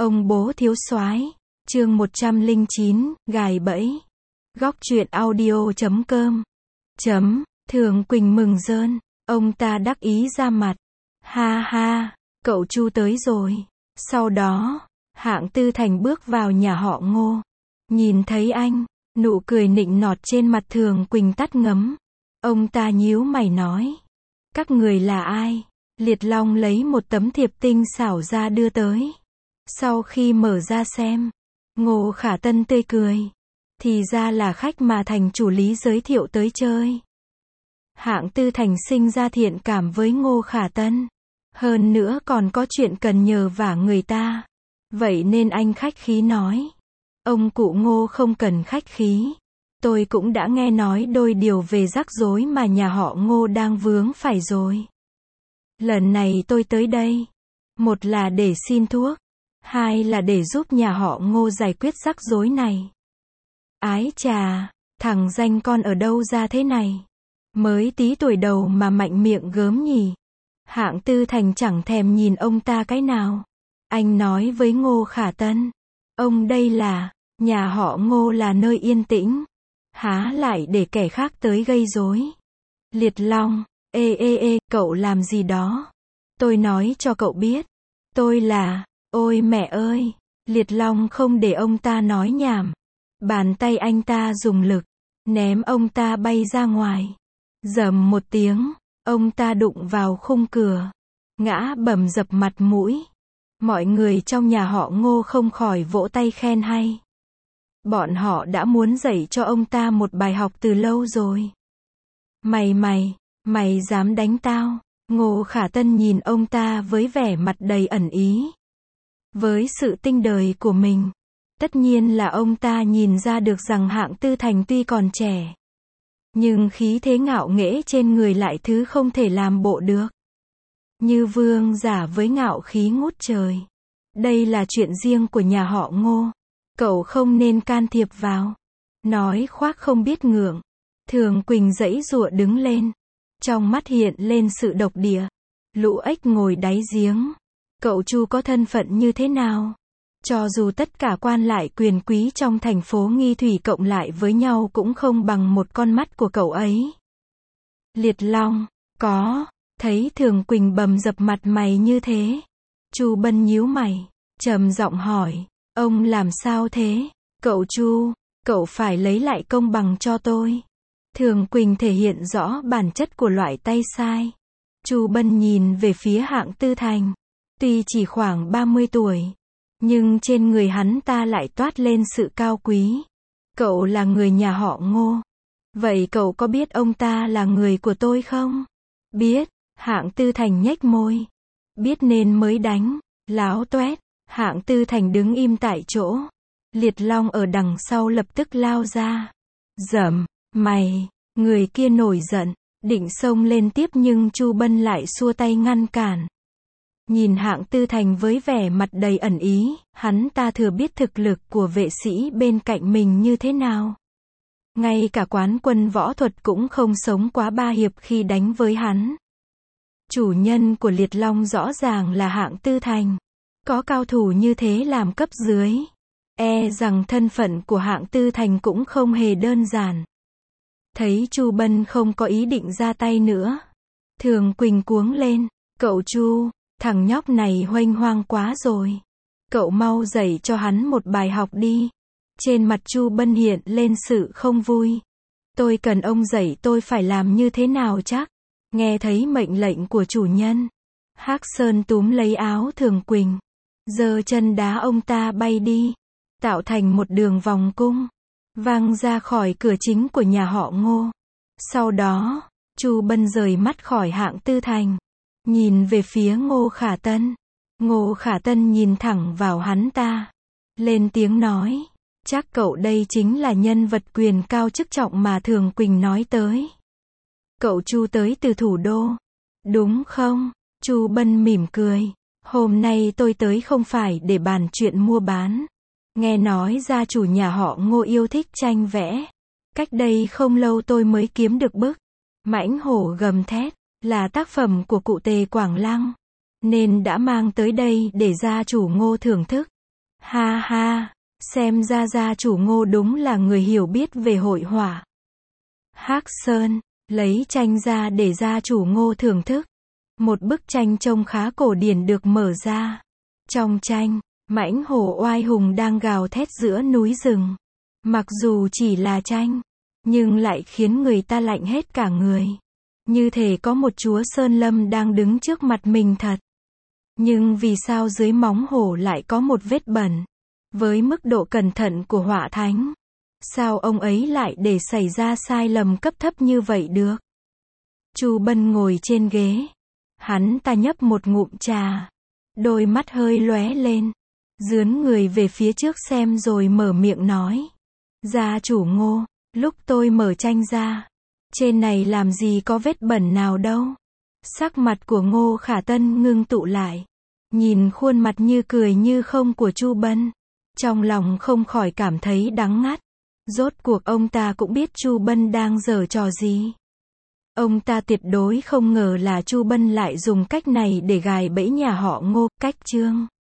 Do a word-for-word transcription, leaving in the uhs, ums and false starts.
Ông bố thiếu soái, chương một trăm lẻ chín, gài bẫy. Góc truyện audio chấm com. Chấm, Thường Quỳnh mừng rơn, ông ta đắc ý ra mặt. Ha ha, cậu Chu tới rồi. Sau đó, Hạng Tư Thành bước vào nhà họ Ngô. Nhìn thấy anh, nụ cười nịnh nọt trên mặt Thường Quỳnh tắt ngấm. Ông ta nhíu mày nói. Các người là ai? Liệt Long lấy một tấm thiệp tinh xảo ra đưa tới. Sau khi mở ra xem, Ngô Khả Tân tươi cười. Thì ra là khách mà thành chủ Lý giới thiệu tới chơi. Hạng Tư Thành sinh ra thiện cảm với Ngô Khả Tân. Hơn nữa còn có chuyện cần nhờ vả người ta. Vậy nên anh khách khí nói. Ông cụ Ngô không cần khách khí. Tôi cũng đã nghe nói đôi điều về rắc rối mà nhà họ Ngô đang vướng phải rồi. Lần này tôi tới đây. Một là để xin thuốc. Hai là để giúp nhà họ Ngô giải quyết rắc rối này. Ái chà, thằng danh con ở đâu ra thế này? Mới tí tuổi đầu mà mạnh miệng gớm nhỉ? Hạng Tư Thành chẳng thèm nhìn ông ta cái nào. Anh nói với Ngô Khả Tân. Ông đây là, nhà họ Ngô là nơi yên tĩnh. Há lại để kẻ khác tới gây rối. Liệt Long, ê ê ê, cậu làm gì đó? Tôi nói cho cậu biết. Tôi là, ôi mẹ ơi, Liệt Long không để ông ta nói nhảm. Bàn tay anh ta dùng lực, ném ông ta bay ra ngoài. Rầm một tiếng, ông ta đụng vào khung cửa. Ngã bầm dập mặt mũi. Mọi người trong nhà họ Ngô không khỏi vỗ tay khen hay. Bọn họ đã muốn dạy cho ông ta một bài học từ lâu rồi. Mày mày, mày dám đánh tao? Ngô Khả Tân nhìn ông ta với vẻ mặt đầy ẩn ý. Với sự tinh đời của mình, tất nhiên là ông ta nhìn ra được rằng Hạng Tư Thành tuy còn trẻ, nhưng khí thế ngạo nghễ trên người lại thứ không thể làm bộ được. Như vương giả với ngạo khí ngút trời. Đây là chuyện riêng của nhà họ Ngô. Cậu không nên can thiệp vào. Nói khoác không biết ngượng. Thường Quỳnh giãy giụa đứng lên. Trong mắt hiện lên sự độc địa. Lũ ếch ngồi đáy giếng. Cậu Chu có thân phận như thế nào? Cho dù tất cả quan lại quyền quý trong thành phố Nghi Thủy cộng lại với nhau cũng không bằng một con mắt của cậu ấy. Liệt Long, có, thấy Thường Quỳnh bầm dập mặt mày như thế. Chu Bân nhíu mày, trầm giọng hỏi, ông làm sao thế? Cậu Chu, cậu phải lấy lại công bằng cho tôi. Thường Quỳnh thể hiện rõ bản chất của loại tay sai. Chu Bân nhìn về phía Hạng Tư Thành. Tuy chỉ khoảng ba mươi tuổi, nhưng trên người hắn ta lại toát lên sự cao quý. Cậu là người nhà họ Ngô. Vậy cậu có biết ông ta là người của tôi không? Biết, Hạng Tư Thành nhếch môi. Biết nên mới đánh, láo toét. Hạng Tư Thành đứng im tại chỗ. Liệt Long ở đằng sau lập tức lao ra. Dầm, mày, người kia nổi giận, định xông lên tiếp nhưng Chu Bân lại xua tay ngăn cản. Nhìn Hạng Tư Thành với vẻ mặt đầy ẩn ý, hắn ta thừa biết thực lực của vệ sĩ bên cạnh mình như thế nào. Ngay cả quán quân võ thuật cũng không sống quá ba hiệp khi đánh với hắn. Chủ nhân của Liệt Long rõ ràng là Hạng Tư Thành. Có cao thủ như thế làm cấp dưới. E rằng thân phận của Hạng Tư Thành cũng không hề đơn giản. Thấy Chu Bân không có ý định ra tay nữa. Thường Quỳnh cuống lên. Cậu Chu, thằng nhóc này huênh hoang quá rồi. Cậu mau dạy cho hắn một bài học đi. Trên mặt Chu Bân hiện lên sự không vui. Tôi cần ông dạy tôi phải làm như thế nào chắc. Nghe thấy mệnh lệnh của chủ nhân. Hắc Sơn túm lấy áo Thường Quỳnh. Giơ chân đá ông ta bay đi. Tạo thành một đường vòng cung. Văng ra khỏi cửa chính của nhà họ Ngô. Sau đó, Chu Bân rời mắt khỏi Hạng Tư Thành. Nhìn về phía Ngô Khả Tân. Ngô Khả Tân nhìn thẳng vào hắn ta. Lên tiếng nói. Chắc cậu đây chính là nhân vật quyền cao chức trọng mà Thường Quỳnh nói tới. Cậu Chu tới từ thủ đô. Đúng không? Chu Bân mỉm cười. Hôm nay tôi tới không phải để bàn chuyện mua bán. Nghe nói gia chủ nhà họ Ngô yêu thích tranh vẽ. Cách đây không lâu tôi mới kiếm được bức Mãnh Hổ Gầm Thét, là tác phẩm của cụ Tề Quảng Lăng, nên đã mang tới đây để gia chủ Ngô thưởng thức. Ha ha, xem ra gia chủ Ngô đúng là người hiểu biết về hội họa. Hắc Sơn, lấy tranh ra để gia chủ Ngô thưởng thức. Một bức tranh trông khá cổ điển được mở ra. Trong tranh, mãnh hổ oai hùng đang gào thét giữa núi rừng. Mặc dù chỉ là tranh, nhưng lại khiến người ta lạnh hết cả người. Như thể có một chúa Sơn Lâm đang đứng trước mặt mình thật. Nhưng vì sao dưới móng hổ lại có một vết bẩn? Với mức độ cẩn thận của họa thánh, sao ông ấy lại để xảy ra sai lầm cấp thấp như vậy được? Chu Bân ngồi trên ghế. Hắn ta nhấp một ngụm trà. Đôi mắt hơi lóe lên. Dướn người về phía trước xem rồi mở miệng nói. Gia chủ Ngô, lúc tôi mở tranh ra, trên này làm gì có vết bẩn nào đâu. Sắc mặt của Ngô Khả Tân ngưng tụ lại. Nhìn khuôn mặt như cười như không của Chu Bân. Trong lòng không khỏi cảm thấy đắng ngắt. Rốt cuộc ông ta cũng biết Chu Bân đang giở trò gì. Ông ta tuyệt đối không ngờ là Chu Bân lại dùng cách này để gài bẫy nhà họ Ngô. Cách chương